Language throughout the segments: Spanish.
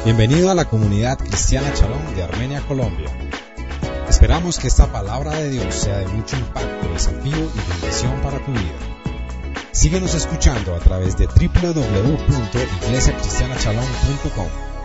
Bienvenido a la comunidad cristiana Shalom de Armenia, Colombia. Esperamos que esta palabra de Dios sea de mucho impacto, desafío y bendición para tu vida. Síguenos escuchando a través de www.iglesiacristianashalom.com.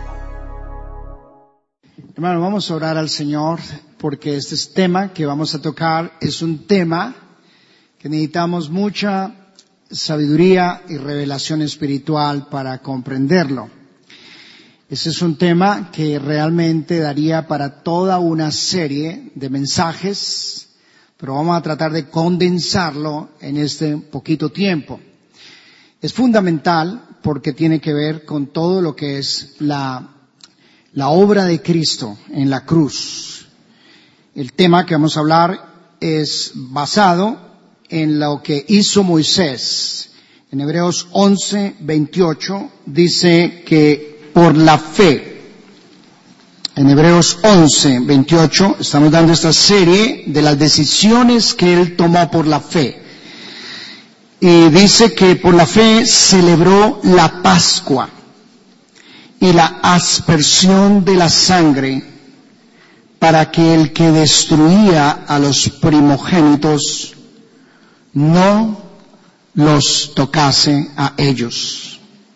Hermano, vamos a orar al Señor porque este tema que vamos a tocar es un tema que necesitamos mucha sabiduría y revelación espiritual para comprenderlo. Ese es un tema que realmente daría para toda una serie de mensajes, pero vamos a tratar de condensarlo en este poquito tiempo. Es fundamental porque tiene que ver con todo lo que es la obra de Cristo en la cruz. El tema que vamos a hablar es basado en lo que hizo Moisés. En Hebreos 11:28 dice que por la fe. En Hebreos 11:28 estamos dando esta serie de las decisiones que él tomó por la fe. Y dice que por la fe celebró la Pascua y la aspersión de la sangre para que el que destruía a los primogénitos no los tocase a ellos.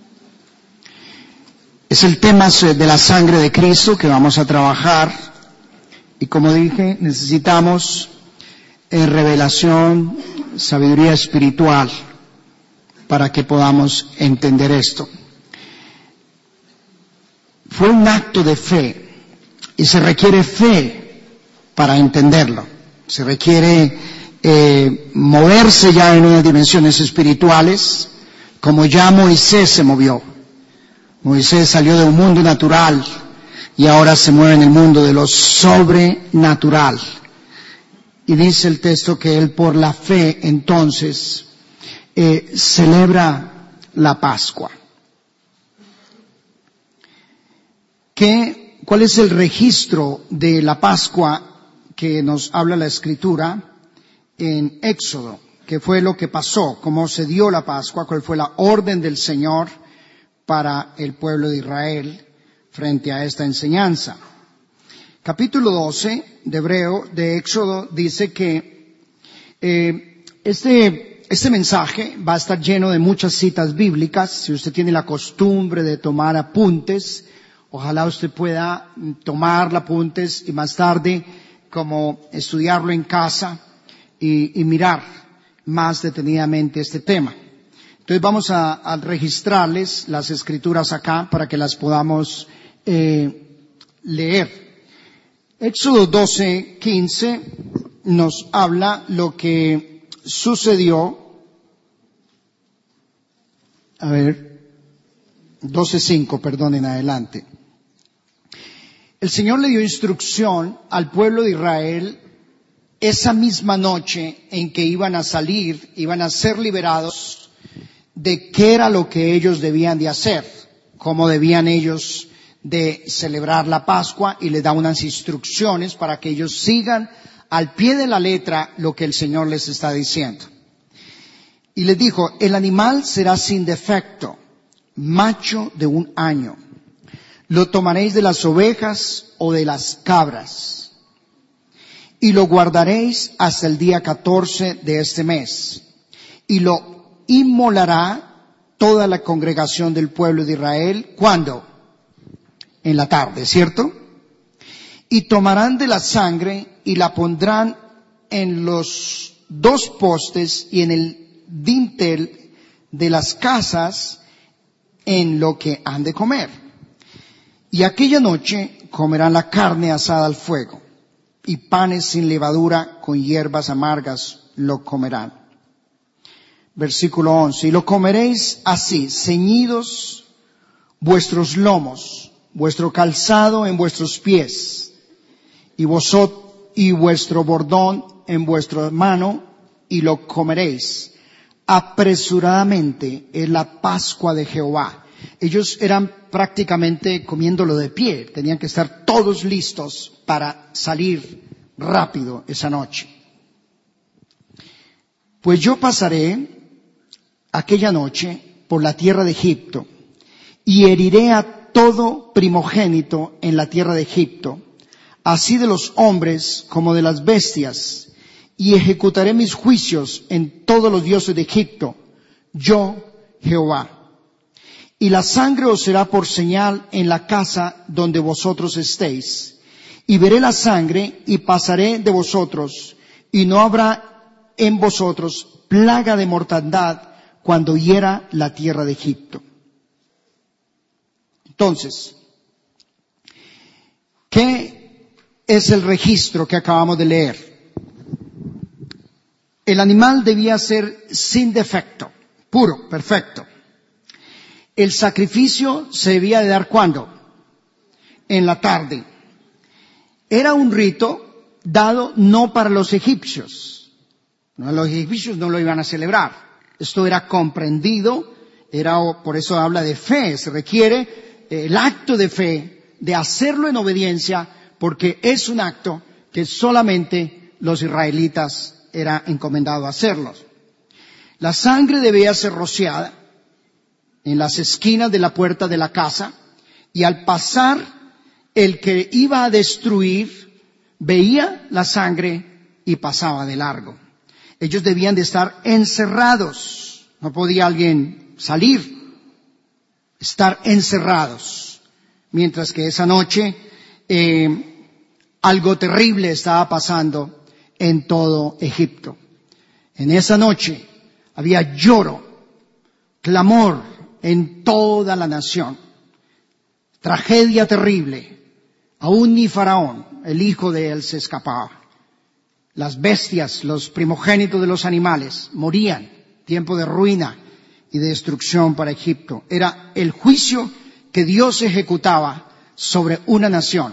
Es el tema de la sangre de Cristo que vamos a trabajar y como dije, necesitamos revelación, sabiduría espiritual para que podamos entender esto. Fue un acto de fe y se requiere fe para entenderlo. Se requiere moverse ya en unas dimensiones espirituales como ya Moisés se movió. Moisés salió de un mundo natural y ahora se mueve en el mundo de lo sobrenatural. Y dice el texto que él por la fe entonces celebra la Pascua. ¿Cuál es el registro de la Pascua que nos habla la Escritura en Éxodo? ¿Qué fue lo que pasó? ¿Cómo se dio la Pascua? ¿Cuál fue la orden del Señor para el pueblo de Israel frente a esta enseñanza? Capítulo 12 de Éxodo dice que este mensaje va a estar lleno de muchas citas bíblicas. Si usted tiene la costumbre de tomar apuntes, ojalá usted pueda tomar apuntes y más tarde como estudiarlo en casa y mirar más detenidamente este tema. Entonces vamos a registrarles las escrituras acá para que las podamos leer. Éxodo 12:15 nos habla lo que sucedió. 12:5, perdón, en adelante. El Señor le dio instrucción al pueblo de Israel esa misma noche en que iban a salir, iban a ser liberados, de qué era lo que ellos debían de hacer, cómo debían ellos de celebrar la Pascua, y les da unas instrucciones para que ellos sigan al pie de la letra lo que el Señor les está diciendo. Y les dijo, el animal será sin defecto, macho de 1 año. Lo tomaréis de las ovejas o de las cabras, y lo guardaréis hasta el día 14 de este mes, y lo inmolará toda la congregación del pueblo de Israel. ¿Cuándo? En la tarde, ¿cierto? Y tomarán de la sangre y la pondrán en los 2 postes y en el dintel de las casas en lo que han de comer. Y aquella noche comerán la carne asada al fuego, y panes sin levadura con hierbas amargas lo comerán. Versículo 11, y lo comeréis así, ceñidos vuestros lomos, vuestro calzado en vuestros pies, y vuestro bordón en vuestra mano, y lo comeréis apresuradamente, en la Pascua de Jehová. Ellos eran prácticamente comiéndolo de pie, tenían que estar todos listos para salir rápido esa noche. Pues yo pasaré aquella noche por la tierra de Egipto y heriré a todo primogénito en la tierra de Egipto, así de los hombres como de las bestias, y ejecutaré mis juicios en todos los dioses de Egipto, yo, Jehová. Y la sangre os será por señal en la casa donde vosotros estéis. Y veré la sangre y pasaré de vosotros, y no habrá en vosotros plaga de mortandad cuando hiera la tierra de Egipto. Entonces, ¿qué es el registro que acabamos de leer? El animal debía ser sin defecto, puro, perfecto. El sacrificio se debía de dar ¿cuándo? En la tarde. Era un rito dado no para los egipcios. No, los egipcios no lo iban a celebrar. Esto era comprendido, por eso habla de fe. Se requiere el acto de fe, de hacerlo en obediencia, porque es un acto que solamente los israelitas era encomendado hacerlos. La sangre debía ser rociada en las esquinas de la puerta de la casa, y al pasar el que iba a destruir veía la sangre y pasaba de largo. Ellos debían de estar encerrados, no podía alguien salir, estar encerrados, mientras que esa noche algo terrible estaba pasando en todo Egipto. En esa noche había lloro, clamor en toda la nación. Tragedia terrible. Aún ni Faraón, el hijo de él, se escapaba. Las bestias, los primogénitos de los animales, morían. Tiempo de ruina y de destrucción para Egipto. Era el juicio que Dios ejecutaba sobre una nación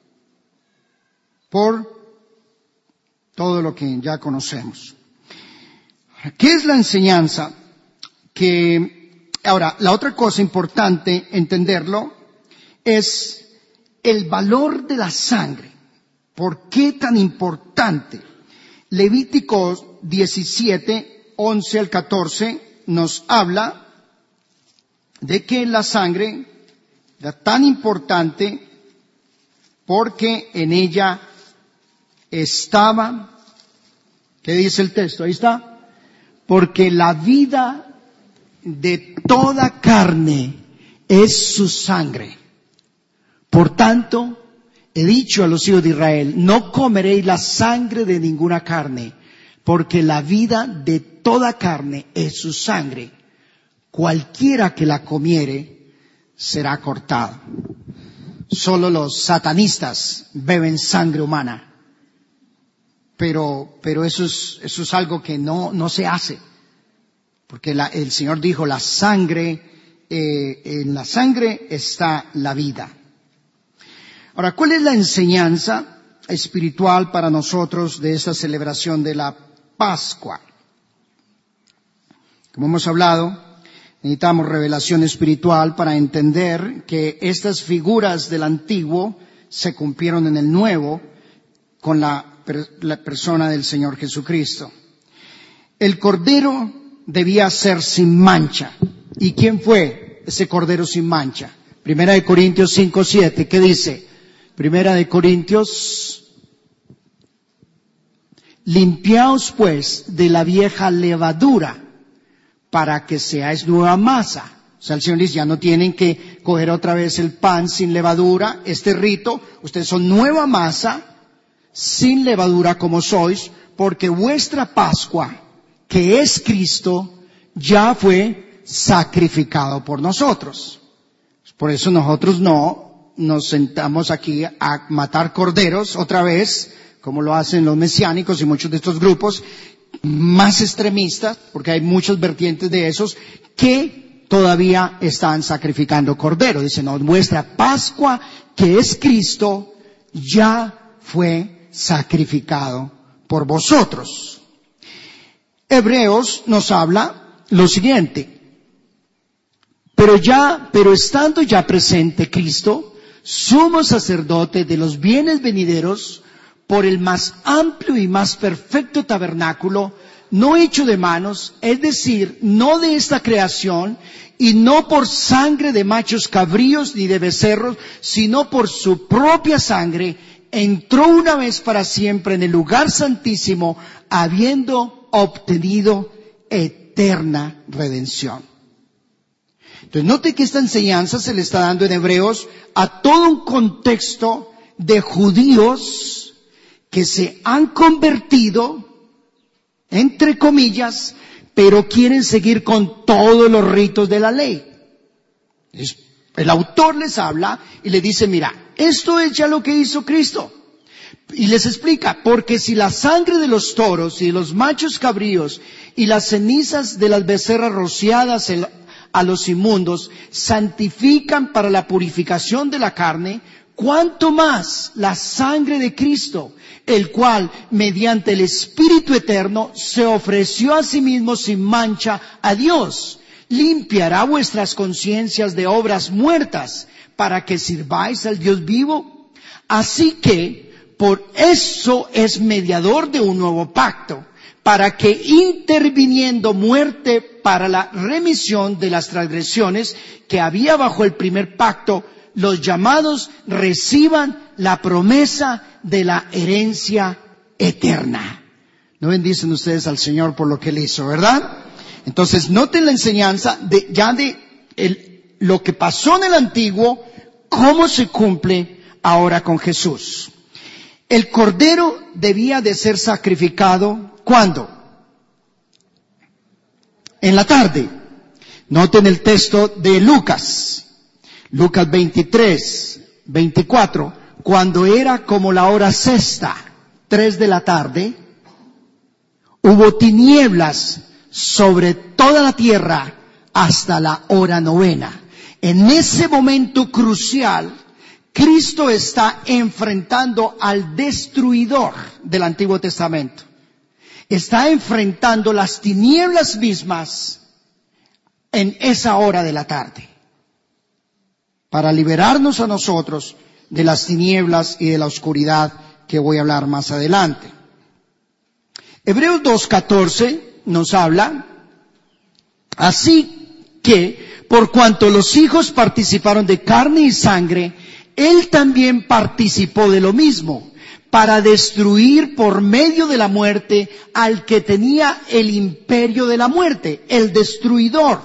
por todo lo que ya conocemos. ¿Qué es la enseñanza? Ahora, la otra cosa importante entenderlo es el valor de la sangre. ¿Por qué tan importante? Levítico 17, 11 al 14 nos habla de que la sangre era tan importante porque en ella estaba, ¿qué dice el texto? Ahí está. Porque la vida de toda carne es su sangre. Por tanto, he dicho a los hijos de Israel, no comeréis la sangre de ninguna carne, porque la vida de toda carne es su sangre. Cualquiera que la comiere será cortado. Solo los satanistas beben sangre humana. Pero eso es algo que no se hace. Porque el Señor dijo, en la sangre está la vida. Ahora, ¿cuál es la enseñanza espiritual para nosotros de esta celebración de la Pascua? Como hemos hablado, necesitamos revelación espiritual para entender que estas figuras del Antiguo se cumplieron en el Nuevo con la persona del Señor Jesucristo. El Cordero debía ser sin mancha. ¿Y quién fue ese Cordero sin mancha? Primera de Corintios 5:7, ¿qué dice? Primera de Corintios, limpiaos pues de la vieja levadura para que seáis nueva masa. O sea, el Señor dice, ya no tienen que coger otra vez el pan sin levadura, este rito, ustedes son nueva masa, sin levadura como sois, porque vuestra Pascua, que es Cristo, ya fue sacrificado por nosotros. Por eso nosotros no nos sentamos aquí a matar corderos otra vez, como lo hacen los mesiánicos y muchos de estos grupos más extremistas, porque hay muchos vertientes de esos, que todavía están sacrificando cordero. Dicen, no, vuestra Pascua, que es Cristo, ya fue sacrificado por vosotros. Hebreos nos habla lo siguiente, pero estando ya presente Cristo, sumo sacerdote de los bienes venideros, por el más amplio y más perfecto tabernáculo, no hecho de manos, es decir, no de esta creación, y no por sangre de machos cabríos ni de becerros, sino por su propia sangre, entró una vez para siempre en el lugar santísimo, habiendo obtenido eterna redención. Entonces, note que esta enseñanza se le está dando en Hebreos a todo un contexto de judíos que se han convertido, entre comillas, pero quieren seguir con todos los ritos de la ley. El autor les habla y le dice, mira, esto es ya lo que hizo Cristo. Y les explica, porque si la sangre de los toros y de los machos cabríos y las cenizas de las becerras rociadas a los inmundos santifican para la purificación de la carne, cuánto más la sangre de Cristo, el cual, mediante el Espíritu Eterno, se ofreció a sí mismo sin mancha a Dios, limpiará vuestras conciencias de obras muertas, para que sirváis al Dios vivo. Así que, por eso es mediador de un nuevo pacto, para que interviniendo muerte para la remisión de las transgresiones que había bajo el primer pacto, los llamados reciban la promesa de la herencia eterna. ¿No bendicen ustedes al Señor por lo que Él hizo, verdad? Entonces, noten la enseñanza de lo que pasó en el antiguo, cómo se cumple ahora con Jesús. El cordero debía de ser sacrificado, ¿cuándo? En la tarde. Noten el texto de Lucas 23, 24, cuando era como la hora sexta, 3 de la tarde, hubo tinieblas sobre toda la tierra hasta la hora novena. En ese momento crucial, Cristo está enfrentando al destruidor del Antiguo Testamento. Está enfrentando las tinieblas mismas en esa hora de la tarde, para liberarnos a nosotros de las tinieblas y de la oscuridad que voy a hablar más adelante. Hebreos 2:14 nos habla, así que, por cuanto los hijos participaron de carne y sangre, Él también participó de lo mismo, para destruir por medio de la muerte al que tenía el imperio de la muerte, el destruidor.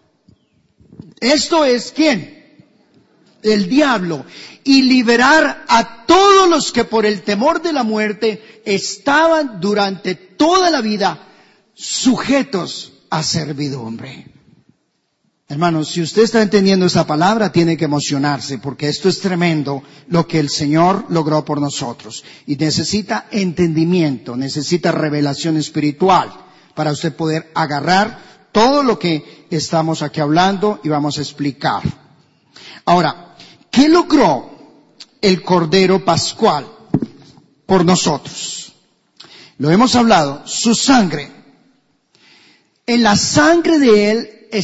Esto es, ¿quién? El diablo. Y liberar a todos los que por el temor de la muerte estaban durante toda la vida sujetos a servidumbre. Hermanos, si usted está entendiendo esa palabra, tiene que emocionarse, porque esto es tremendo lo que el Señor logró por nosotros. Y necesita entendimiento, necesita revelación espiritual para usted poder agarrar todo lo que estamos aquí hablando y vamos a explicar. Ahora, ¿qué logró el Cordero Pascual por nosotros? Lo hemos hablado, su sangre. En la sangre de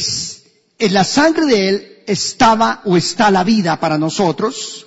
Él estaba o está la vida para nosotros.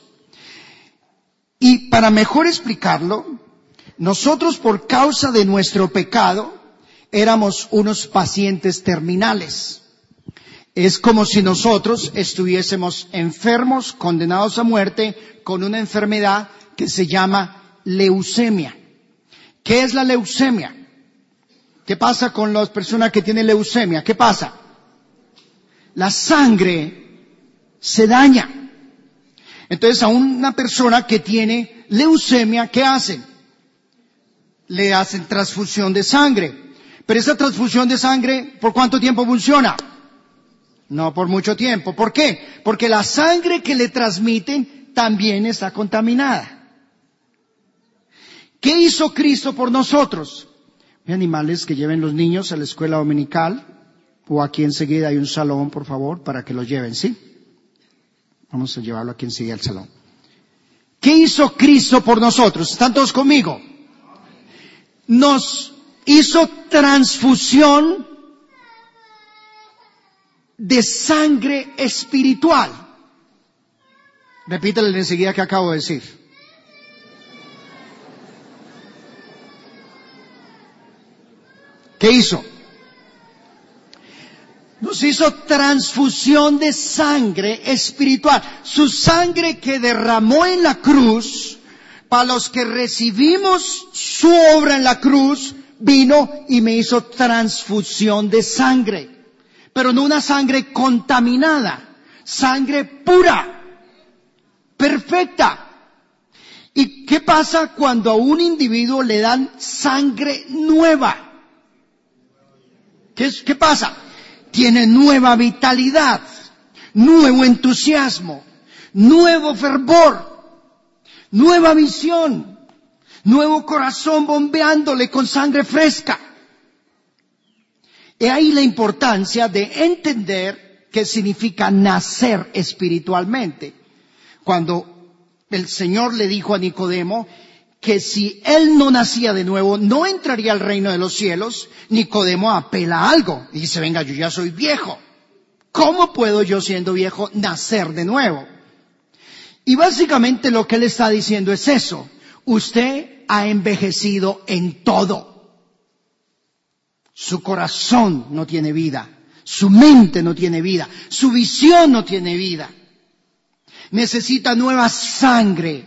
Y para mejor explicarlo, nosotros por causa de nuestro pecado éramos unos pacientes terminales. Es como si nosotros estuviésemos enfermos, condenados a muerte, con una enfermedad que se llama leucemia. ¿Qué es la leucemia? ¿Qué pasa con las personas que tienen leucemia? ¿Qué pasa? La sangre se daña. Entonces a una persona que tiene leucemia, ¿qué hacen? Le hacen transfusión de sangre. Pero esa transfusión de sangre, ¿por cuánto tiempo funciona? No por mucho tiempo. ¿Por qué? Porque la sangre que le transmiten también está contaminada. ¿Qué hizo Cristo por nosotros? Hay animales que lleven los niños a la escuela dominical, o aquí enseguida hay un salón, por favor, para que los lleven, ¿sí? Vamos a llevarlo aquí enseguida al salón. ¿Qué hizo Cristo por nosotros? ¿Están todos conmigo? Nos hizo transfusión de sangre espiritual. Repítale enseguida que acabo de decir. ¿Qué hizo? Nos hizo transfusión de sangre espiritual. Su sangre que derramó en la cruz, para los que recibimos su obra en la cruz, vino y me hizo transfusión de sangre. Pero no una sangre contaminada, sangre pura, perfecta. ¿Y qué pasa cuando a un individuo le dan sangre nueva? ¿Qué pasa? Tiene nueva vitalidad, nuevo entusiasmo, nuevo fervor, nueva visión, nuevo corazón bombeándole con sangre fresca. Y ahí la importancia de entender qué significa nacer espiritualmente. Cuando el Señor le dijo a Nicodemo que si él no nacía de nuevo, no entraría al reino de los cielos, Nicodemo apela a algo. Y dice, venga, yo ya soy viejo. ¿Cómo puedo yo, siendo viejo, nacer de nuevo? Y básicamente lo que él está diciendo es eso. Usted ha envejecido en todo. Su corazón no tiene vida. Su mente no tiene vida. Su visión no tiene vida. Necesita nueva sangre.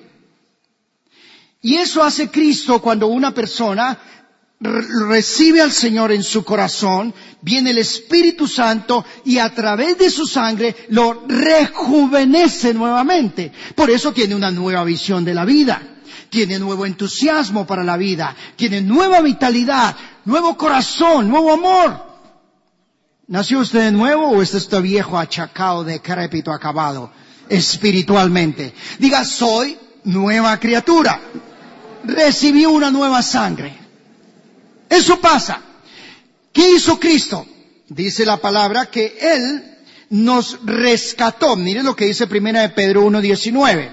Y eso hace Cristo cuando una persona recibe al Señor en su corazón, viene el Espíritu Santo y a través de su sangre lo rejuvenece nuevamente. Por eso tiene una nueva visión de la vida, tiene nuevo entusiasmo para la vida, tiene nueva vitalidad, nuevo corazón, nuevo amor. ¿Nació usted de nuevo o está viejo, achacado, decrépito, acabado espiritualmente? Diga, soy nueva criatura. Recibí una nueva sangre. Eso pasa. ¿Qué hizo Cristo? Dice la palabra que Él nos rescató. Miren lo que dice 1 Pedro 1:19.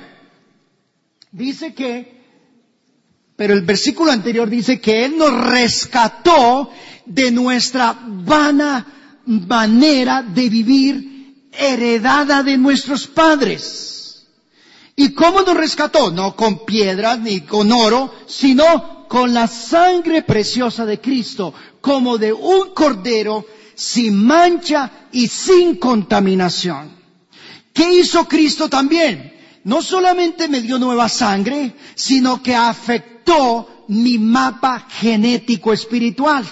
Dice que, pero el versículo anterior dice que Él nos rescató de nuestra vana manera de vivir heredada de nuestros padres. ¿Y cómo nos rescató? No con piedras ni con oro, sino con la sangre preciosa de Cristo, como de un cordero sin mancha y sin contaminación. ¿Qué hizo Cristo también? No solamente me dio nueva sangre, sino que afectó mi mapa genético espiritual.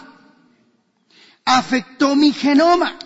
Afectó mi genoma.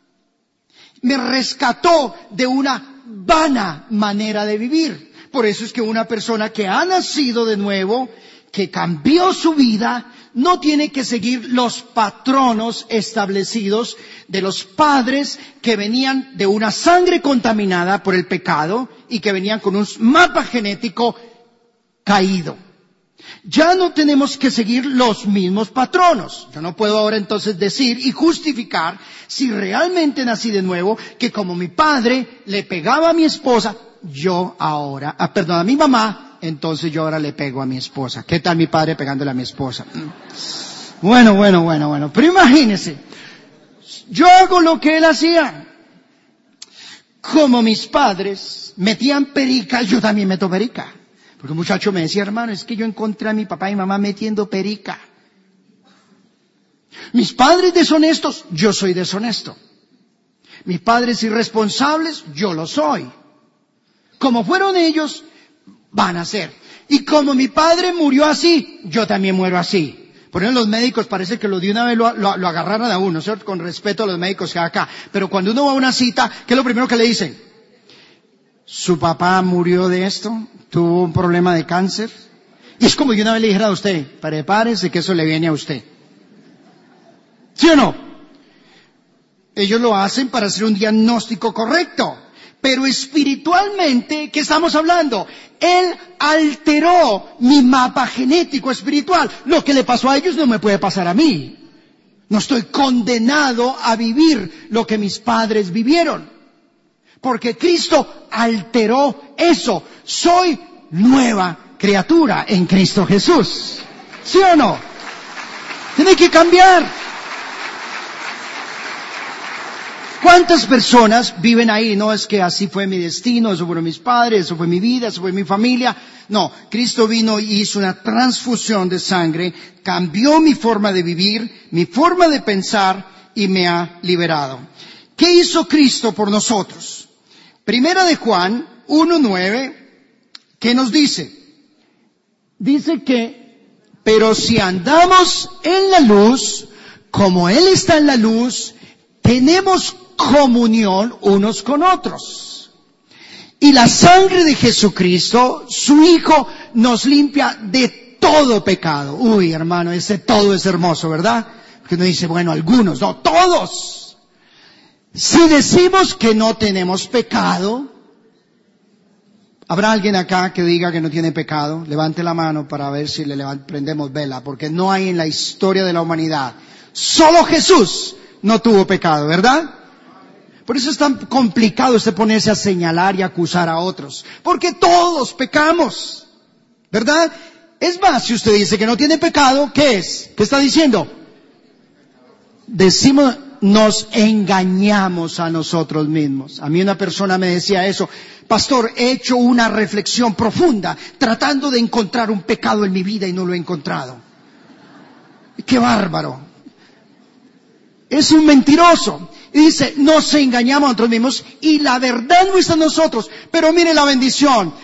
Me rescató de una vana manera de vivir. Por eso es que una persona que ha nacido de nuevo, que cambió su vida, no tiene que seguir los patronos establecidos de los padres que venían de una sangre contaminada por el pecado y que venían con un mapa genético caído. Ya no tenemos que seguir los mismos patronos. Yo no puedo ahora entonces decir y justificar si realmente nací de nuevo, que como mi padre le pegaba a mi esposa, yo ahora, a mi mamá, entonces yo ahora le pego a mi esposa. ¿Qué tal mi padre pegándole a mi esposa? Bueno. Pero imagínense, yo hago lo que él hacía. Como mis padres metían perica, yo también meto perica. Porque un muchacho me decía, hermano, es que yo encontré a mi papá y mamá metiendo perica. Mis padres deshonestos, yo soy deshonesto. Mis padres irresponsables, yo lo soy. Como fueron ellos, van a ser. Y como mi padre murió así, yo también muero así. Por ejemplo, los médicos parece que de una vez lo agarraron a uno, ¿cierto? Con respeto a los médicos que hay acá. Pero cuando uno va a una cita, ¿qué es lo primero que le dicen? ¿Su papá murió de esto? ¿Tuvo un problema de cáncer? Y es como que una vez le dijera a usted, prepárese que eso le viene a usted. ¿Sí o no? Ellos lo hacen para hacer un diagnóstico correcto. Pero espiritualmente, ¿qué estamos hablando? Él alteró mi mapa genético espiritual. Lo que le pasó a ellos no me puede pasar a mí. No estoy condenado a vivir lo que mis padres vivieron. Porque Cristo alteró eso. Soy nueva criatura en Cristo Jesús. ¿Sí o no? Tiene que cambiar. ¿Cuántas personas viven ahí? No es que así fue mi destino, eso fueron mis padres, eso fue mi vida, eso fue mi familia. No, Cristo vino y hizo una transfusión de sangre, cambió mi forma de vivir, mi forma de pensar y me ha liberado. ¿Qué hizo Cristo por nosotros? Primera de Juan 1:9, ¿qué nos dice? Dice que, pero si andamos en la luz, como Él está en la luz, tenemos comunión unos con otros. Y la sangre de Jesucristo, su Hijo, nos limpia de todo pecado. Uy, hermano, ese todo es hermoso, ¿verdad? Porque uno dice, bueno, algunos, no, todos. Si decimos que no tenemos pecado, ¿habrá alguien acá que diga que no tiene pecado? Levante la mano para ver si prendemos vela, porque no hay en la historia de la humanidad. Solo Jesús no tuvo pecado, ¿verdad? Por eso es tan complicado ponerse a señalar y acusar a otros. Porque todos pecamos, ¿verdad? Es más, si usted dice que no tiene pecado, ¿qué es? ¿Qué está diciendo? Decimos, nos engañamos a nosotros mismos. A mí una persona me decía eso. Pastor, he hecho una reflexión profunda tratando de encontrar un pecado en mi vida y no lo he encontrado. ¡Qué bárbaro! Es un mentiroso. Y dice, nos engañamos a nosotros mismos y la verdad no está en nosotros. Pero mire la bendición.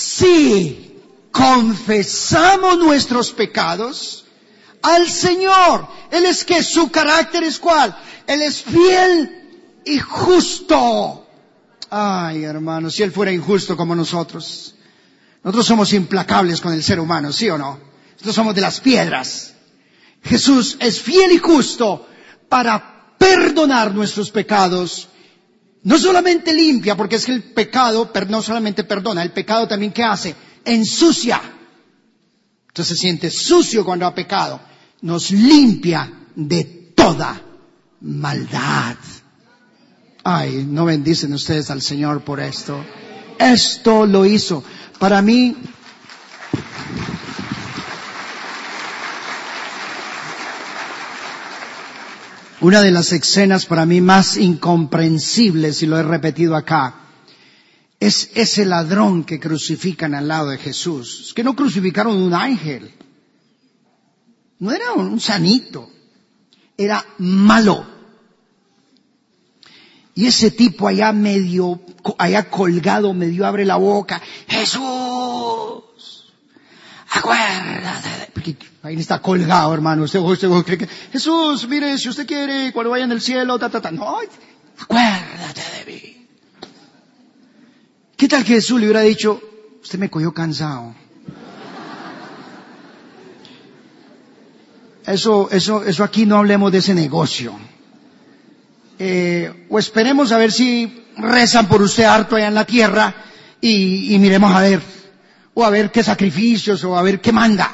Si confesamos nuestros pecados al Señor, Él es que su carácter es ¿cuál? Él es fiel y justo. Ay, hermano, si Él fuera injusto como nosotros. Nosotros somos implacables con el ser humano, ¿sí o no? Nosotros somos de las piedras. Jesús es fiel y justo para perdonar nuestros pecados. No solamente limpia, porque es que el pecado no solamente perdona, el pecado también ¿qué hace? Ensucia. Entonces se siente sucio cuando ha pecado. Nos limpia de toda maldad. Ay, no bendicen ustedes al Señor por esto. Esto lo hizo. Para mí, una de las escenas para mí más incomprensibles, y lo he repetido acá, es ese ladrón que crucifican al lado de Jesús. Es que no crucificaron un ángel. No era un sanito. Era malo. Y ese tipo allá colgado, medio abre la boca. Jesús, acuérdate. Porque ahí está colgado, hermano. Usted cree que, Jesús, mire, si usted quiere, cuando vaya en el cielo, No, acuérdate de mí. ¿Qué tal que Jesús le hubiera dicho, usted me cogió cansado? Eso aquí no hablemos de ese negocio. O esperemos a ver si rezan por usted harto allá en la tierra y miremos a ver. O a ver qué sacrificios, o a ver qué manda.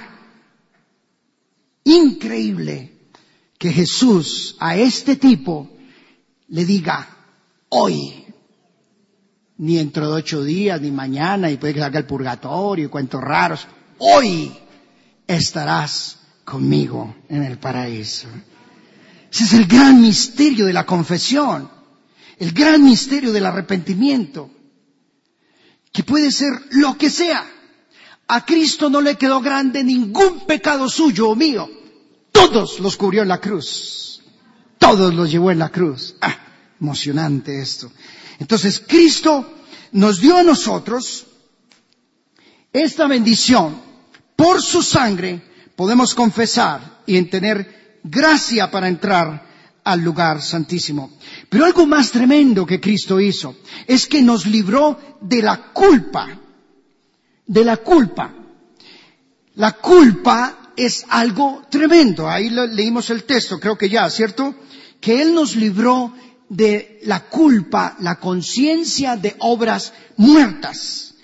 Increíble que Jesús a este tipo le diga, hoy, ni dentro de 8 días, ni mañana, y puede que salga el purgatorio y cuentos raros, hoy estarás conmigo en el paraíso. Ese es el gran misterio de la confesión, el gran misterio del arrepentimiento, que puede ser lo que sea. A Cristo no le quedó grande ningún pecado suyo o mío. Todos los cubrió en la cruz. Todos los llevó en la cruz. Emocionante esto. Entonces Cristo nos dio a nosotros esta bendición. Por su sangre podemos confesar y tener gracia para entrar al lugar santísimo. Pero algo más tremendo que Cristo hizo es que nos libró de la culpa. De la culpa. La culpa es algo tremendo. Ahí leímos el texto, creo que ya, ¿cierto? Que Él nos libró de la culpa, la conciencia de obras muertas.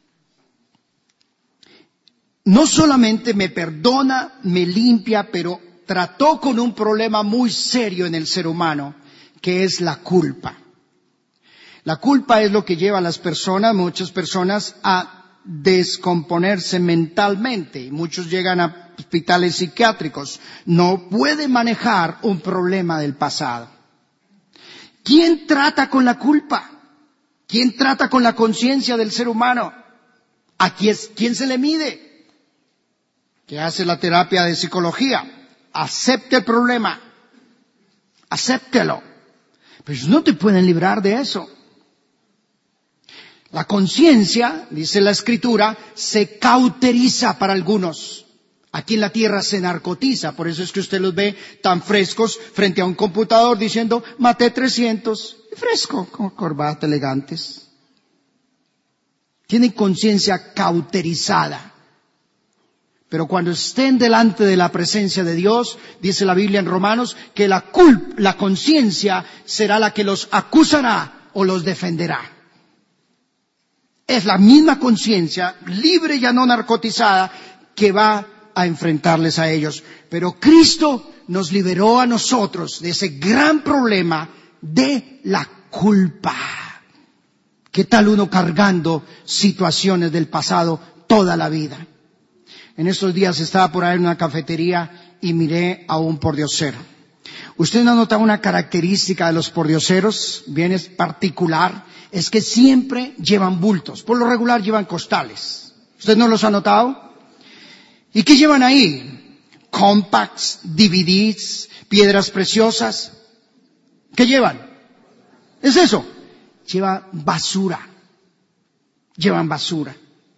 No solamente me perdona, me limpia, pero trató con un problema muy serio en el ser humano, que es la culpa. La culpa es lo que lleva a las personas, muchas personas, a descomponerse mentalmente. Y muchos llegan a hospitales psiquiátricos. No puede manejar un problema del pasado. ¿Quién trata con la culpa? ¿Quién trata con la conciencia del ser humano? ¿A quién se le mide? ¿Qué hace la terapia de psicología? Acepte el problema. Acéptelo. Pero no te pueden librar de eso. La conciencia, dice la Escritura, se cauteriza para algunos. Aquí en la tierra se narcotiza, por eso es que usted los ve tan frescos frente a un computador diciendo, maté 300, fresco, con corbata, elegantes. Tienen conciencia cauterizada. Pero cuando estén delante de la presencia de Dios, dice la Biblia en Romanos, que la conciencia será la que los acusará o los defenderá. Es la misma conciencia, libre y no narcotizada, que va a enfrentarles a ellos. Pero Cristo nos liberó a nosotros de ese gran problema de la culpa. ¿Qué tal uno cargando situaciones del pasado toda la vida? En estos días estaba por ahí en una cafetería y miré a un pordiosero. ¿Usted no ha notado una característica de los pordioseros? Bien es particular. Es que siempre llevan bultos. Por lo regular llevan costales. ¿Usted no los ha notado? ¿Y qué llevan ahí? Compacts, DVDs, piedras preciosas. ¿Qué llevan? Es eso. Llevan basura. Llevan basura.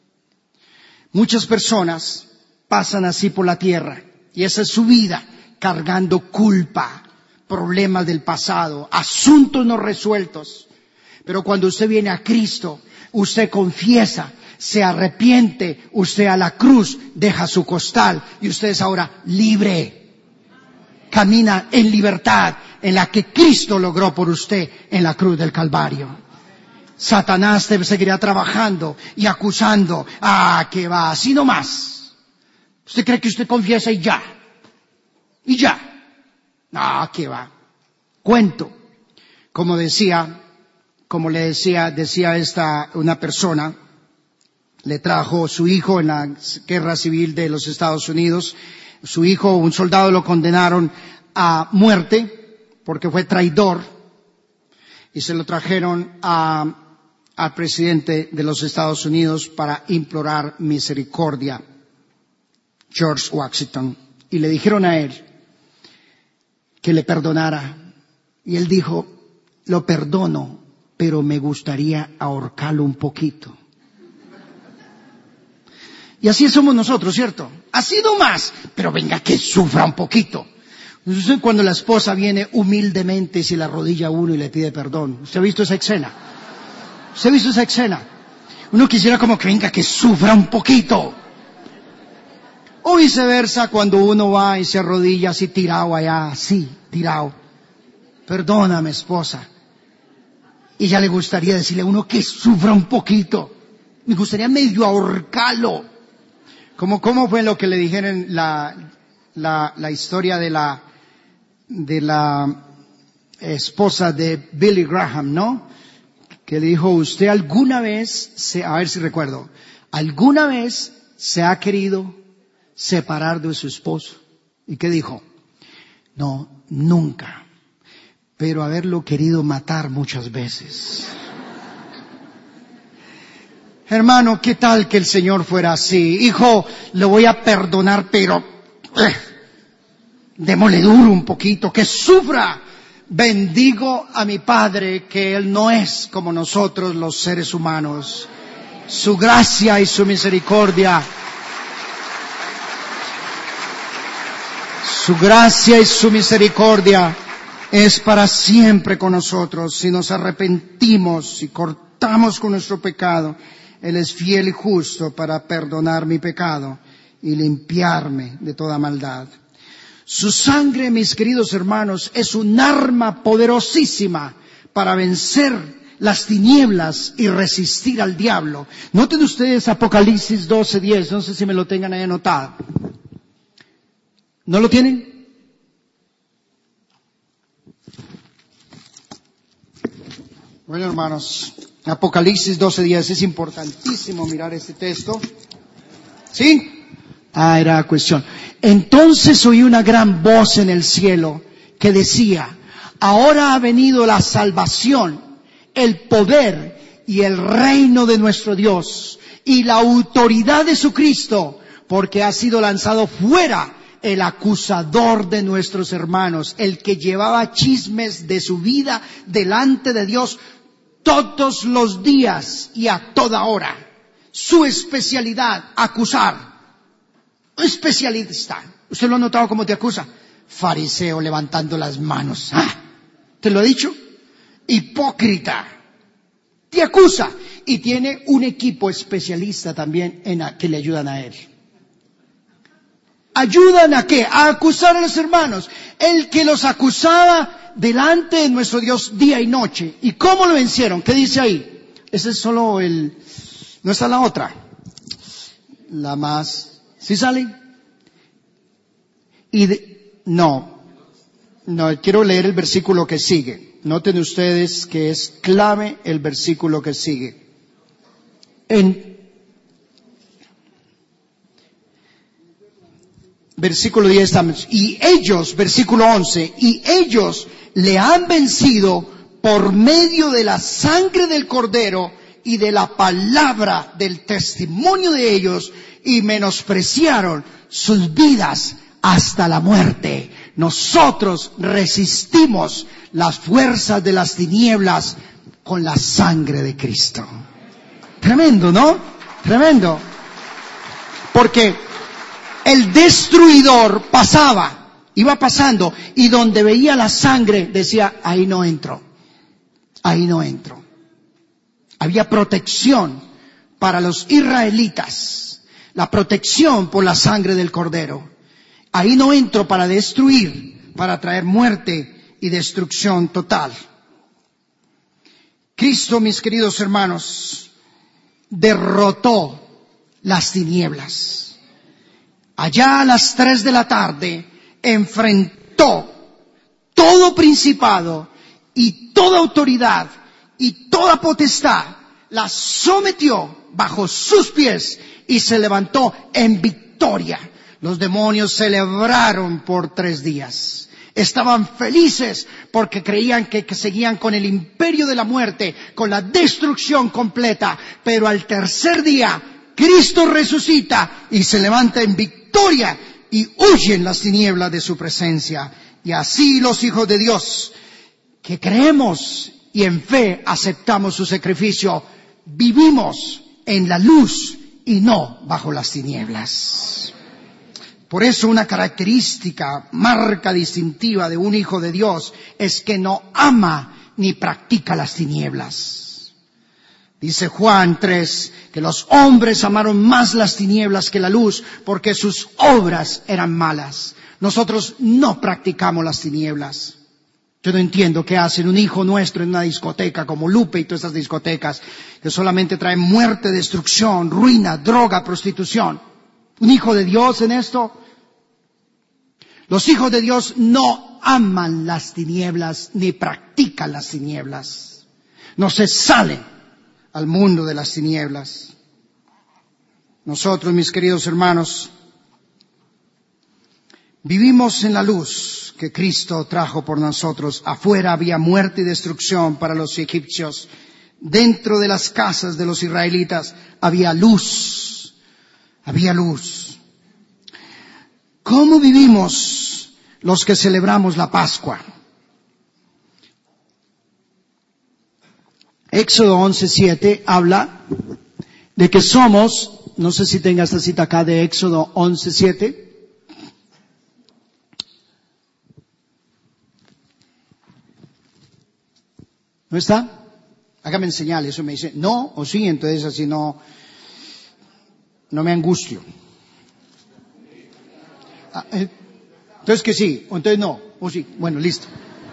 Muchas personas pasan así por la tierra y esa es su vida, cargando culpa, problemas del pasado, asuntos no resueltos. Pero cuando usted viene a Cristo, usted confiesa, se arrepiente, usted a la cruz deja su costal y usted es ahora libre. Camina en libertad en la que Cristo logró por usted en la cruz del Calvario. Satanás te seguirá trabajando y acusando. Que va, así nomás. ¿Usted cree que usted confiesa y ya? Y ya. Que va. Cuento. Como le decía una persona, le trajo su hijo en la guerra civil de los Estados Unidos. Su hijo, un soldado, lo condenaron a muerte porque fue traidor. Y se lo trajeron al presidente de los Estados Unidos para implorar misericordia, George Washington. Y le dijeron a él que le perdonara. Y él dijo, lo perdono, pero me gustaría ahorcarlo un poquito. Y así somos nosotros, ¿cierto? Así nomás, pero venga que sufra un poquito. Entonces, cuando la esposa viene humildemente y se le arrodilla a uno y le pide perdón. ¿Usted ha visto esa escena? ¿Usted ha visto esa escena? Uno quisiera como que venga que sufra un poquito. O viceversa, cuando uno va y se arrodilla así tirado allá, así, tirado. Perdóname, esposa. Y ya le gustaría decirle a uno que sufra un poquito. Me gustaría medio ahorcarlo. ¿Cómo fue lo que le dijeron la historia de la esposa de Billy Graham, ¿no? Que le dijo, usted alguna vez, a ver si recuerdo, alguna vez se ha querido separar de su esposo. ¿Y qué dijo? No, nunca. Pero haberlo querido matar muchas veces. Hermano, ¿qué tal que el Señor fuera así? Hijo, le voy a perdonar, pero démosle duro un poquito, que sufra. Bendigo a mi Padre, que Él no es como nosotros los seres humanos. Su gracia y su misericordia. Su gracia y su misericordia es para siempre con nosotros. Si nos arrepentimos y cortamos con nuestro pecado, Él es fiel y justo para perdonar mi pecado y limpiarme de toda maldad. Su sangre, mis queridos hermanos, es un arma poderosísima para vencer las tinieblas y resistir al diablo. Noten ustedes Apocalipsis 12:10, no sé si me lo tengan ahí anotado. ¿No lo tienen? Bueno, hermanos, Apocalipsis 12:10, es importantísimo mirar este texto. ¿Sí? Era la cuestión. Entonces oí una gran voz en el cielo que decía, Ahora ha venido la salvación, el poder y el reino de nuestro Dios y la autoridad de su Cristo, porque ha sido lanzado fuera el acusador de nuestros hermanos, el que llevaba chismes de su vida delante de Dios todos los días y a toda hora. Su especialidad, acusar. Especialista. ¿Usted lo ha notado cómo te acusa? Fariseo levantando las manos. ¿Te lo he dicho? Hipócrita. Te acusa. Y tiene un equipo especialista también que le ayudan a él. ¿Ayudan a qué? A acusar a los hermanos. El que los acusaba delante de nuestro Dios día y noche. ¿Y cómo lo vencieron? ¿Qué dice ahí? Ese es solo no está la otra. La más... ¿Sí sale? No, quiero leer el versículo que sigue. Noten ustedes que es clave el versículo que sigue. Versículo 10 estamos. Y ellos, versículo 11, y ellos le han vencido por medio de la sangre del Cordero y de la palabra del testimonio de ellos, y menospreciaron sus vidas hasta la muerte. Nosotros resistimos las fuerzas de las tinieblas con la sangre de Cristo. Tremendo, ¿no? Tremendo. Porque el destruidor iba pasando, y donde veía la sangre decía, ahí no entro. Ahí no entro. Había protección para los israelitas, la protección por la sangre del Cordero. Ahí no entro para destruir, para traer muerte y destrucción total. Cristo, mis queridos hermanos, derrotó las tinieblas. Allá a las 3 de la tarde enfrentó todo principado y toda autoridad y toda potestad, la sometió bajo sus pies y se levantó en victoria. Los demonios celebraron por 3 días. Estaban felices porque creían que seguían con el imperio de la muerte, con la destrucción completa. Pero al tercer día, Cristo resucita y se levanta en victoria y huyen las tinieblas de su presencia. Y así los hijos de Dios, que creemos y en fe aceptamos su sacrificio, vivimos en la luz y no bajo las tinieblas. Por eso una característica, marca distintiva de un hijo de Dios es que no ama ni practica las tinieblas. Dice Juan 3 que los hombres amaron más las tinieblas que la luz porque sus obras eran malas. Nosotros no practicamos las tinieblas. Yo no entiendo qué hacen un hijo nuestro en una discoteca como Lupe y todas esas discotecas que solamente traen muerte, destrucción, ruina, droga, prostitución. ¿Un hijo de Dios en esto? Los hijos de Dios no aman las tinieblas ni practican las tinieblas. No se salen al mundo de las tinieblas. Nosotros, mis queridos hermanos, vivimos en la luz que Cristo trajo por nosotros. Afuera había muerte y destrucción para los egipcios. Dentro de las casas de los israelitas había luz. Había luz. ¿Cómo vivimos los que celebramos la Pascua? Éxodo 11:7 habla de que somos, no sé si tenga esta cita acá de Éxodo 11:7. ¿No está? Hágame enseñar, eso me dice, no o sí, entonces así no me angustio. Entonces que sí, o entonces no, o sí, bueno, listo.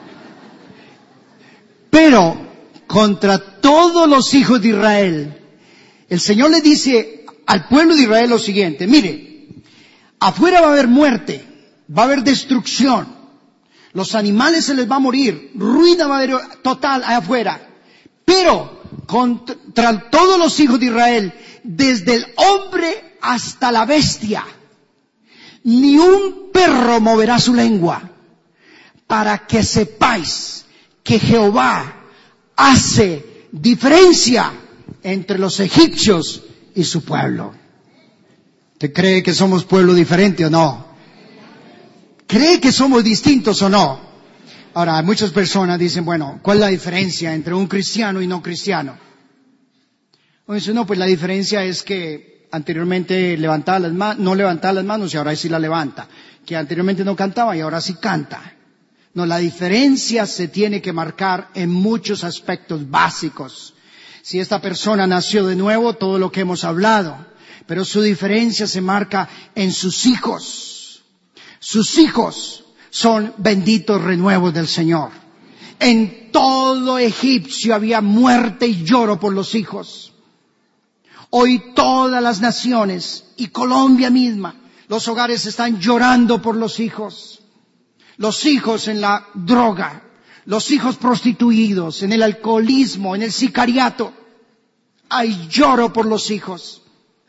Pero contra todos los hijos de Israel, el Señor le dice al pueblo de Israel lo siguiente, mire, afuera va a haber muerte, va a haber destrucción, los animales se les va a morir, ruina va a haber total allá afuera, pero contra todos los hijos de Israel, desde el hombre hasta la bestia, ni un perro moverá su lengua, para que sepáis que Jehová hace diferencia entre los egipcios y su pueblo. ¿Usted cree que somos pueblo diferente o no? ¿Cree que somos distintos o no? Ahora, muchas personas dicen, bueno, ¿cuál es la diferencia entre un cristiano y no cristiano? O dicen, no, pues la diferencia es que anteriormente levantaba no levantaba las manos y ahora sí la levanta. Que anteriormente no cantaba y ahora sí canta. No, la diferencia se tiene que marcar en muchos aspectos básicos. Si esta persona nació de nuevo, todo lo que hemos hablado, pero su diferencia se marca en sus hijos. Sus hijos son benditos renuevos del Señor. En todo egipcio había muerte y lloro por los hijos. Hoy todas las naciones y Colombia misma, los hogares están llorando por los hijos. Los hijos en la droga, los hijos prostituidos, en el alcoholismo, en el sicariato. Hay lloro por los hijos.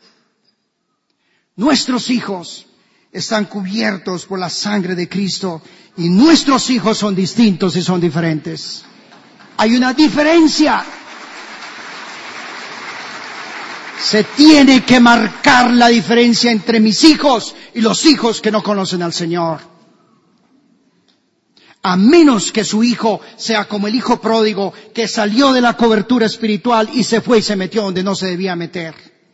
Nuestros hijos están cubiertos por la sangre de Cristo y nuestros hijos son distintos y son diferentes. Hay una diferencia. Se tiene que marcar la diferencia entre mis hijos y los hijos que no conocen al Señor. A menos que su hijo sea como el hijo pródigo que salió de la cobertura espiritual y se fue y se metió donde no se debía meter.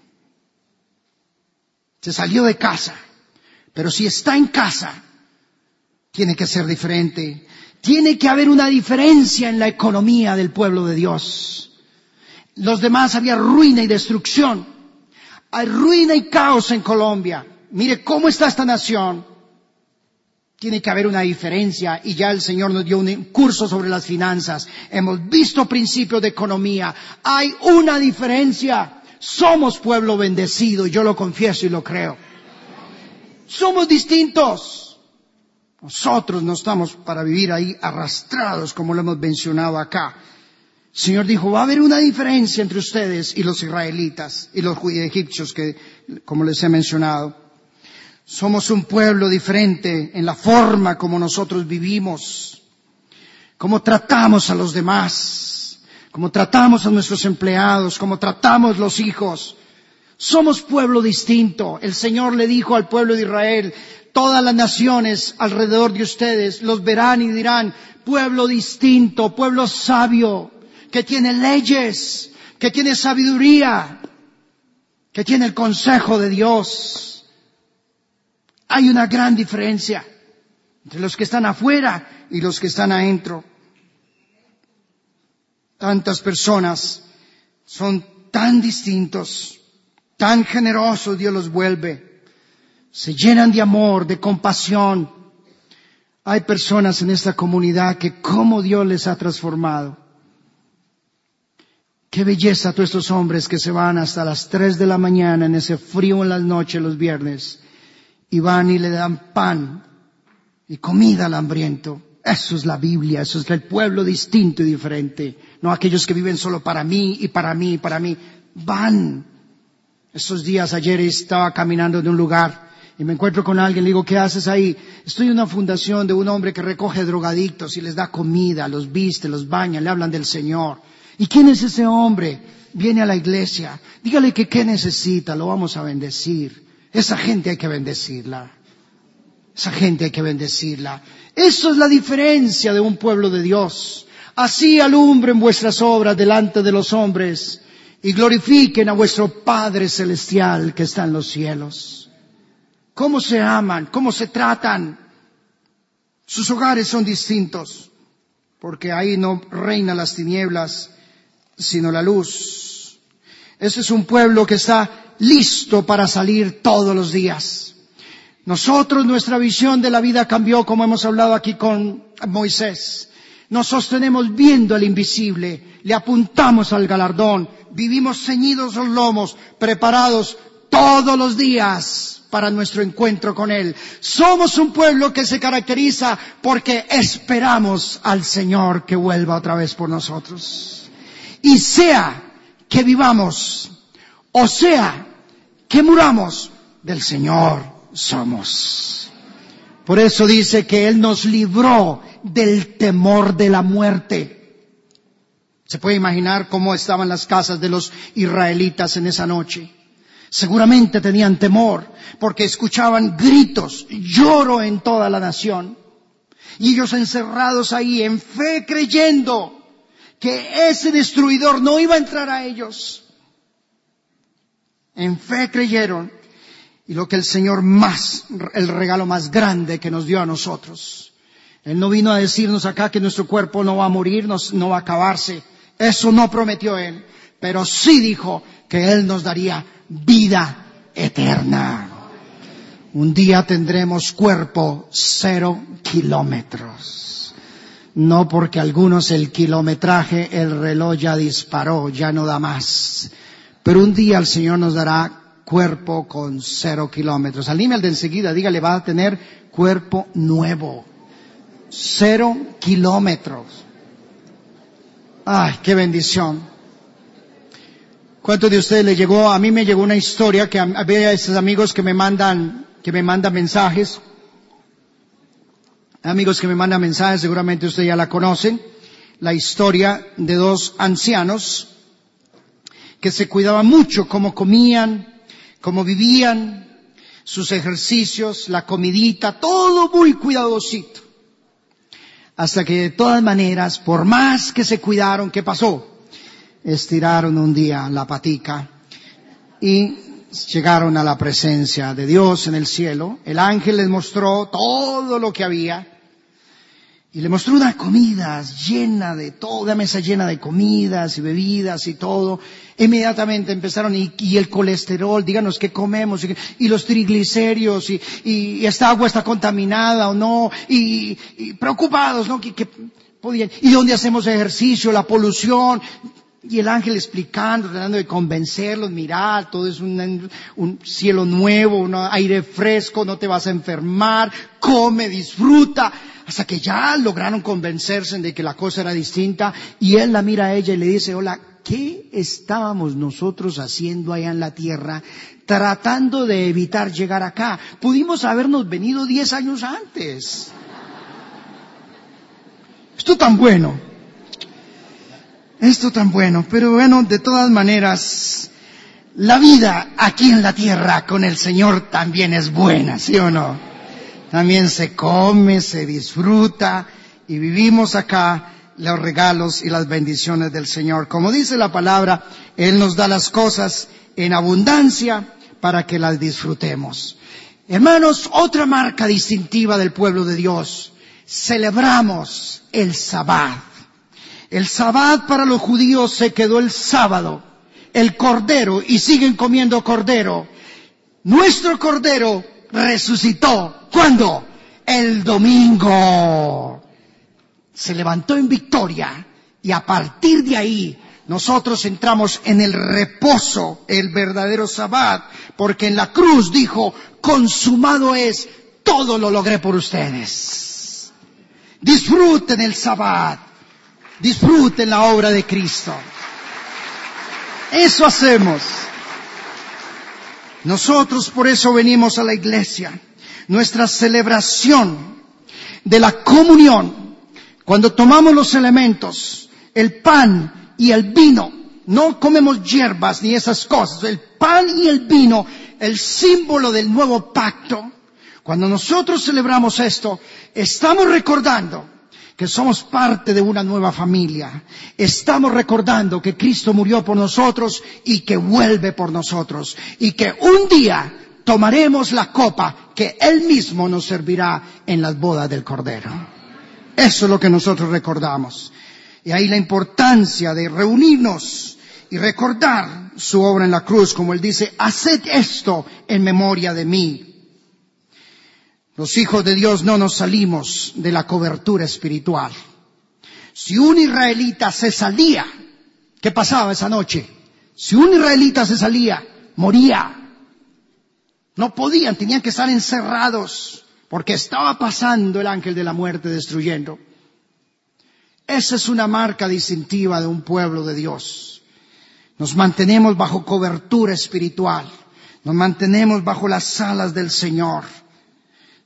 Se salió de casa. Pero si está en casa, tiene que ser diferente. Tiene que haber una diferencia en la economía del pueblo de Dios. Los demás había ruina y destrucción. Hay ruina y caos en Colombia. Mire cómo está esta nación. Tiene que haber una diferencia y ya el Señor nos dio un curso sobre las finanzas. Hemos visto principios de economía. Hay una diferencia. Somos pueblo bendecido, yo lo confieso y lo creo. Somos distintos. Nosotros no estamos para vivir ahí arrastrados como lo hemos mencionado acá. El Señor dijo, va a haber una diferencia entre ustedes y los israelitas y los egipcios que, como les he mencionado. Somos un pueblo diferente en la forma como nosotros vivimos, cómo tratamos a los demás, cómo tratamos a nuestros empleados, cómo tratamos los hijos. Somos pueblo distinto. El Señor le dijo al pueblo de Israel, todas las naciones alrededor de ustedes los verán y dirán, pueblo distinto, pueblo sabio, que tiene leyes, que tiene sabiduría, que tiene el consejo de Dios. Hay una gran diferencia entre los que están afuera y los que están adentro. Tantas personas son tan distintos, tan generosos Dios los vuelve. Se llenan de amor, de compasión. Hay personas en esta comunidad que cómo Dios les ha transformado. Qué belleza todos estos hombres que se van hasta las 3 de la mañana en ese frío en las noches los viernes. Y van y le dan pan y comida al hambriento. Eso es la Biblia, eso es el pueblo distinto y diferente. No aquellos que viven solo para mí y para mí y para mí. Van. Estos días ayer estaba caminando de un lugar y me encuentro con alguien, le digo, ¿qué haces ahí? Estoy en una fundación de un hombre que recoge drogadictos y les da comida, los viste, los baña, le hablan del Señor. ¿Y quién es ese hombre? Viene a la iglesia. Dígale que qué necesita, lo vamos a bendecir. Esa gente hay que bendecirla. Esa gente hay que bendecirla. Eso es la diferencia de un pueblo de Dios. Así alumbren vuestras obras delante de los hombres y glorifiquen a vuestro Padre Celestial que está en los cielos. ¿Cómo se aman? ¿Cómo se tratan? Sus hogares son distintos, porque ahí no reina las tinieblas, sino la luz. Ese es un pueblo que está listo para salir todos los días. Nosotros, nuestra visión de la vida cambió, como hemos hablado aquí con Moisés. Nos sostenemos viendo el invisible, le apuntamos al galardón, vivimos ceñidos los lomos, preparados todos los días para nuestro encuentro con Él. Somos un pueblo que se caracteriza porque esperamos al Señor que vuelva otra vez por nosotros. Y sea que vivamos, o sea que muramos, del Señor somos. Por eso dice que Él nos libró del temor de la muerte. ¿Se puede imaginar cómo estaban las casas de los israelitas en esa noche? Seguramente tenían temor porque escuchaban gritos, lloro en toda la nación. Y ellos encerrados ahí en fe, creyendo que ese destruidor no iba a entrar a ellos. En fe creyeron. Y lo que el Señor el regalo más grande que nos dio a nosotros. Él no vino a decirnos acá que nuestro cuerpo no va a morir, no va a acabarse. Eso no prometió Él. Pero sí dijo que Él nos daría vida eterna. Un día tendremos cuerpo 0 kilómetros. No porque algunos el kilometraje, el reloj ya disparó, ya no da más. Pero un día el Señor nos dará cuerpo con 0 kilómetros. Anime al de enseguida, dígale, va a tener cuerpo nuevo. 0 kilómetros. Ay, qué bendición. ¿Cuántos de ustedes le llegó? A mí me llegó una historia que había esos amigos que me mandan mensajes. Amigos que me mandan mensajes, seguramente ustedes ya la conocen. La historia de 2 ancianos que se cuidaban mucho, cómo comían, cómo vivían, sus ejercicios, la comidita, todo muy cuidadosito. Hasta que de todas maneras, por más que se cuidaron, ¿qué pasó? Estiraron un día la patica y llegaron a la presencia de Dios en el cielo. El ángel les mostró todo lo que había. Y le mostró una comida llena de todo, una mesa llena de comidas y bebidas y todo. Inmediatamente empezaron, y el colesterol, díganos qué comemos, y los triglicéridos, y esta agua está contaminada o no, y preocupados, ¿no? Que podían, y dónde hacemos ejercicio, la polución. Y el ángel explicando, tratando de convencerlos, mirad, todo es un cielo nuevo, un aire fresco, no te vas a enfermar, come, disfruta. Hasta que ya lograron convencerse de que la cosa era distinta, y él la mira a ella y le dice, hola, ¿qué estábamos nosotros haciendo allá en la tierra tratando de evitar llegar acá? Pudimos habernos venido 10 años antes. Esto tan bueno, pero bueno, de todas maneras, la vida aquí en la tierra con el Señor también es buena, ¿sí o no? También se come, se disfruta, y vivimos acá los regalos y las bendiciones del Señor. Como dice la palabra, Él nos da las cosas en abundancia para que las disfrutemos. Hermanos, otra marca distintiva del pueblo de Dios. Celebramos el Sabbat. El Sabbat para los judíos se quedó el sábado. El cordero, y siguen comiendo cordero. Nuestro cordero resucitó. ¿Cuándo? El domingo. Se levantó en victoria, y a partir de ahí nosotros entramos en el reposo, el verdadero Sabbat, porque en la cruz dijo, consumado es, todo lo logré por ustedes. Disfruten el Sabbat, disfruten la obra de Cristo. Eso hacemos. Nosotros por eso venimos a la iglesia. Nuestra celebración de la comunión, cuando tomamos los elementos, el pan y el vino, no comemos hierbas ni esas cosas, el pan y el vino, el símbolo del nuevo pacto. Cuando nosotros celebramos esto, estamos recordando que somos parte de una nueva familia. Estamos recordando que Cristo murió por nosotros y que vuelve por nosotros, y que un día tomaremos la copa que Él mismo nos servirá en las bodas del Cordero. Eso es lo que nosotros recordamos. Y ahí la importancia de reunirnos y recordar su obra en la cruz, como Él dice, haced esto en memoria de mí. Los hijos de Dios no nos salimos de la cobertura espiritual. Si un israelita se salía, ¿qué pasaba esa noche? Si un israelita se salía, moría. No podían, tenían que estar encerrados, porque estaba pasando el ángel de la muerte destruyendo. Esa es una marca distintiva de un pueblo de Dios. Nos mantenemos bajo cobertura espiritual. Nos mantenemos bajo las alas del Señor.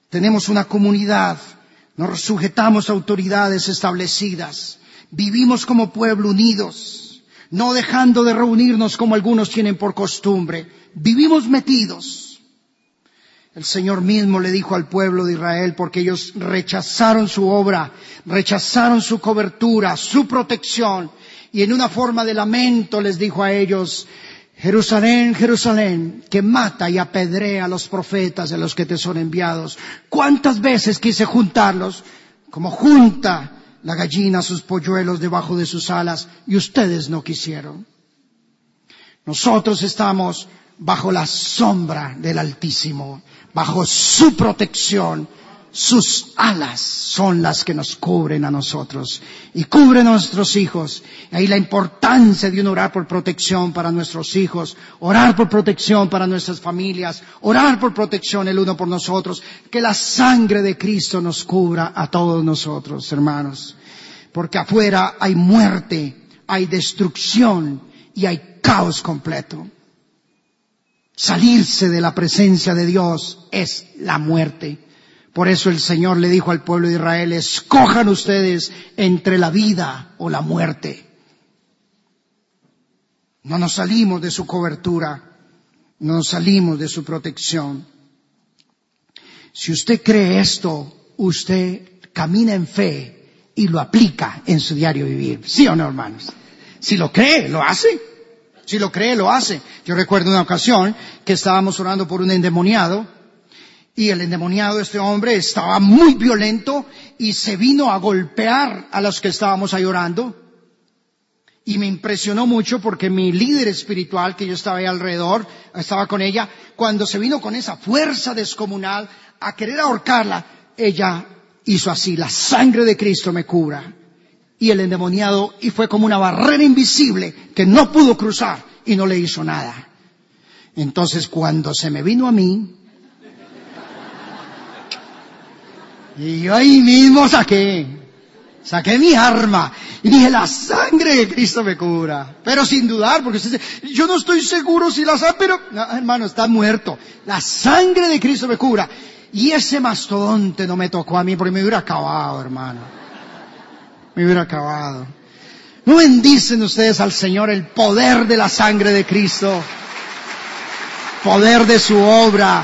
tenemos una comunidad, nos sujetamos a autoridades establecidas, vivimos como pueblo unidos, no dejando de reunirnos como algunos tienen por costumbre, vivimos metidos. El Señor mismo le dijo al pueblo de Israel, porque ellos rechazaron su obra, rechazaron su cobertura, su protección, y en una forma de lamento les dijo a ellos: Jerusalén, Jerusalén, que mata y apedrea a los profetas de los que te son enviados. ¿Cuántas veces quise juntarlos, como junta la gallina sus polluelos debajo de sus alas, y ustedes no quisieron? Nosotros estamos bajo la sombra del Altísimo, bajo su protección. Sus alas son las que nos cubren a nosotros y cubren a nuestros hijos. Y ahí la importancia de orar por protección para nuestros hijos, orar por protección para nuestras familias, orar por protección el uno por nosotros. Que la sangre de Cristo nos cubra a todos nosotros, hermanos. Porque afuera hay muerte, hay destrucción y hay caos completo. Salirse de la presencia de Dios es la muerte. Por eso el Señor le dijo al pueblo de Israel: escojan ustedes entre la vida o la muerte. No nos salimos de su cobertura, no nos salimos de su protección. Si usted cree esto, usted camina en fe y lo aplica en su diario vivir. ¿Sí o no, hermanos? Si lo cree, lo hace. Si lo cree, lo hace. Yo recuerdo una ocasión que estábamos orando por un endemoniado. Y el endemoniado de este hombre estaba muy violento y se vino a golpear a los que estábamos ahí orando. Y me impresionó mucho porque mi líder espiritual, que yo estaba ahí alrededor, estaba con ella, cuando se vino con esa fuerza descomunal a querer ahorcarla, ella hizo así: la sangre de Cristo me cubra. Y el endemoniado, y fue como una barrera invisible que no pudo cruzar y no le hizo nada. Entonces cuando se me vino a mí, y yo ahí mismo saqué mi arma y dije: la sangre de Cristo me cubra. Pero sin dudar, porque usted dice: yo no estoy seguro si la sangre, pero no, hermano, está muerto. La sangre de Cristo me cubra. Y ese mastodonte no me tocó a mí, porque me hubiera acabado, hermano. Me hubiera acabado. ¿No bendicen ustedes al Señor el poder de la sangre de Cristo? Poder de su obra.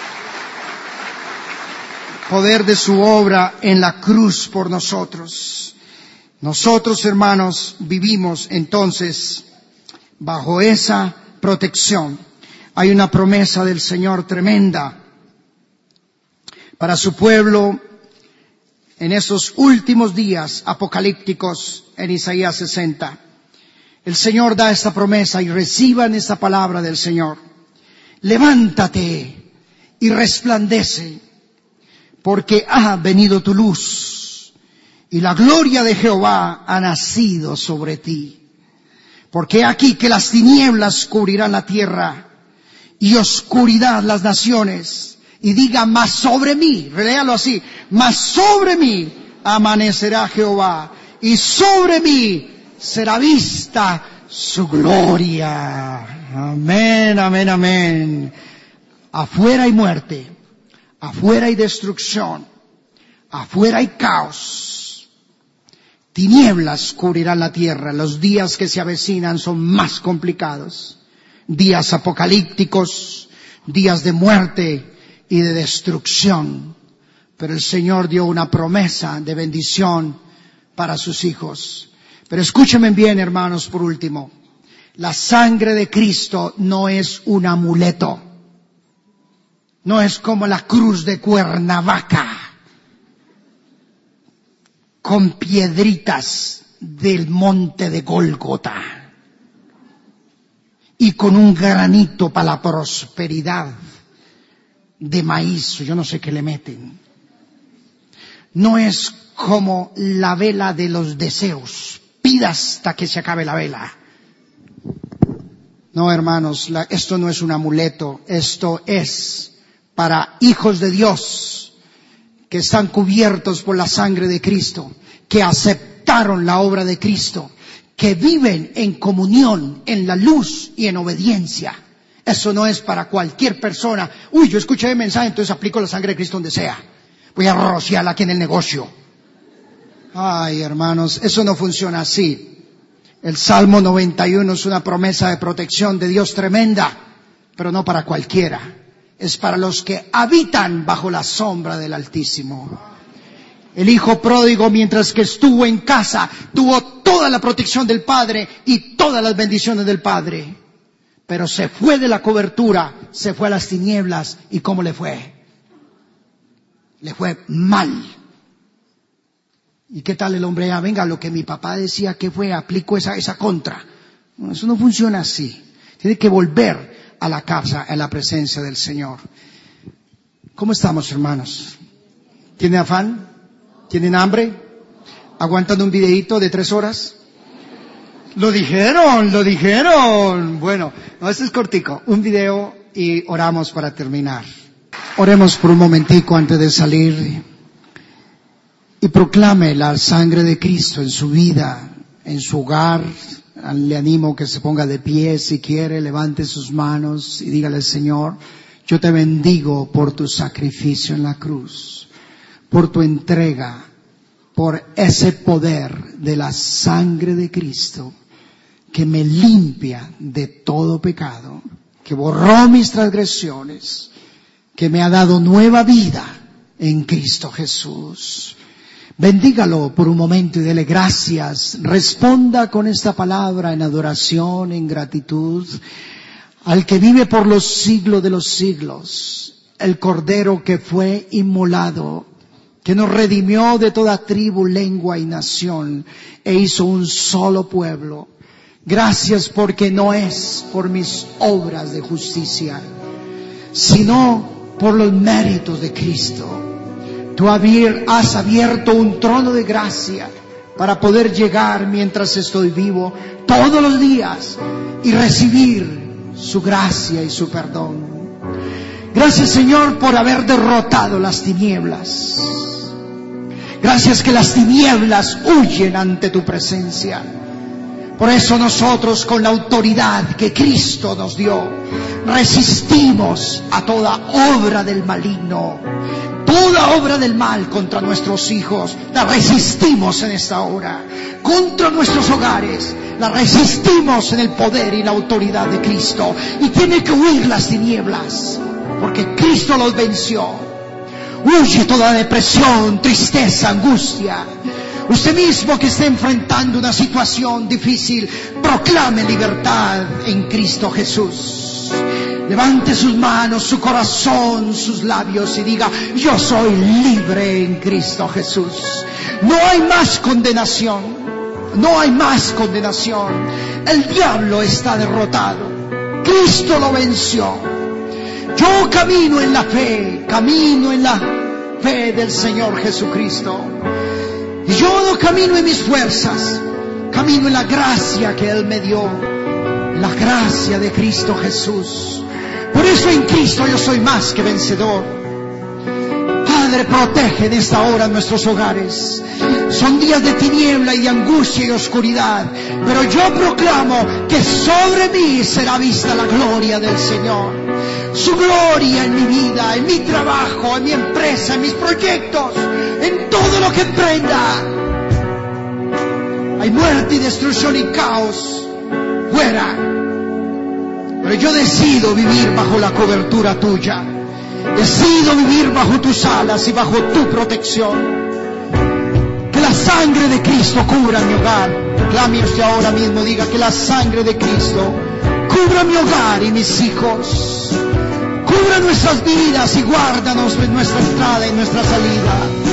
Poder de su obra en la cruz por nosotros. Nosotros, hermanos, vivimos entonces bajo esa protección. Hay una promesa del Señor tremenda para su pueblo en esos últimos días apocalípticos en Isaías 60. El Señor da esta promesa y reciban esta palabra del Señor. Levántate y resplandece, porque ha venido tu luz y la gloria de Jehová ha nacido sobre ti. Porque aquí que las tinieblas cubrirán la tierra y oscuridad las naciones. Y diga: mas sobre mí, reléalo así: mas sobre mí amanecerá Jehová y sobre mí será vista su gloria. Amén, amén, amén. Afuera hay muerte. Afuera hay destrucción, afuera hay caos, tinieblas cubrirán la tierra. Los días que se avecinan son más complicados, días apocalípticos, días de muerte y de destrucción. Pero el Señor dio una promesa de bendición para sus hijos. Pero escúchenme bien, hermanos, por último: la sangre de Cristo no es un amuleto. No es como la cruz de Cuernavaca, con piedritas del monte de Gólgota y con un granito para la prosperidad de maíz, yo no sé qué le meten. No es como la vela de los deseos: pida hasta que se acabe la vela. No, hermanos, esto no es un amuleto, esto es para hijos de Dios que están cubiertos por la sangre de Cristo, que aceptaron la obra de Cristo, que viven en comunión, en la luz y en obediencia. Eso no es para cualquier persona. Uy, yo escuché el mensaje, entonces aplico la sangre de Cristo donde sea. Voy a rociarla aquí en el negocio. Ay, hermanos, eso no funciona así. El Salmo 91 es una promesa de protección de Dios tremenda, pero no para cualquiera. Es para los que habitan bajo la sombra del Altísimo. El hijo pródigo, mientras que estuvo en casa, tuvo toda la protección del Padre y todas las bendiciones del Padre. Pero se fue de la cobertura, se fue a las tinieblas. ¿Y cómo le fue? Le fue mal. ¿Y qué tal el hombre? Venga, lo que mi papá decía que fue, aplico esa contra. No, eso no funciona así. Tiene que volver a la casa, a la presencia del Señor. ¿Cómo estamos, hermanos? ¿Tienen afán? ¿Tienen hambre? ¿Aguantan un videíto de 3 horas? Lo dijeron. Bueno, no, este es cortico. Un video y oramos para terminar. Oremos por un momentico antes de salir y proclame la sangre de Cristo en su vida, en su hogar. Le animo que se ponga de pie si quiere, levante sus manos y dígale: Señor, yo te bendigo por tu sacrificio en la cruz, por tu entrega, por ese poder de la sangre de Cristo que me limpia de todo pecado, que borró mis transgresiones, que me ha dado nueva vida en Cristo Jesús. Bendígalo por un momento y dele gracias. Responda con esta palabra en adoración, en gratitud al que vive por los siglos de los siglos, el Cordero que fue inmolado, que nos redimió de toda tribu, lengua y nación e hizo un solo pueblo. Gracias porque no es por mis obras de justicia, sino por los méritos de Cristo. Tú has abierto un trono de gracia para poder llegar mientras estoy vivo todos los días y recibir su gracia y su perdón. Gracias, Señor, por haber derrotado las tinieblas. Gracias que las tinieblas huyen ante tu presencia. Por eso nosotros, con la autoridad que Cristo nos dio, resistimos a toda obra del maligno. Toda obra del mal contra nuestros hijos, la resistimos en esta hora. Contra nuestros hogares, la resistimos en el poder y la autoridad de Cristo. Y tiene que huir las tinieblas, porque Cristo los venció. Huye toda depresión, tristeza, angustia. Usted mismo que esté enfrentando una situación difícil, proclame libertad en Cristo Jesús. Levante sus manos, su corazón, sus labios y diga: yo soy libre en Cristo Jesús. No hay más condenación. No hay más condenación. El diablo está derrotado. Cristo lo venció. Yo camino en la fe del Señor Jesucristo. Y yo no camino en mis fuerzas, camino en la gracia que Él me dio, la gracia de Cristo Jesús. Por eso en Cristo yo soy más que vencedor. Padre, protege en esta hora nuestros hogares. Son días de tiniebla y de angustia y oscuridad, pero yo proclamo que sobre mí será vista la gloria del Señor. Su gloria en mi vida, en mi trabajo, en mi empresa, en mis proyectos, en todo lo que emprenda. Hay muerte y destrucción y caos fuera, pero yo decido vivir bajo la cobertura tuya. Decido vivir bajo tus alas y bajo tu protección. Que la sangre de Cristo cubra mi hogar. Clame usted ahora mismo, diga: que la sangre de Cristo cubra mi hogar y mis hijos. Cubra nuestras vidas y guárdanos en nuestra entrada y nuestra salida.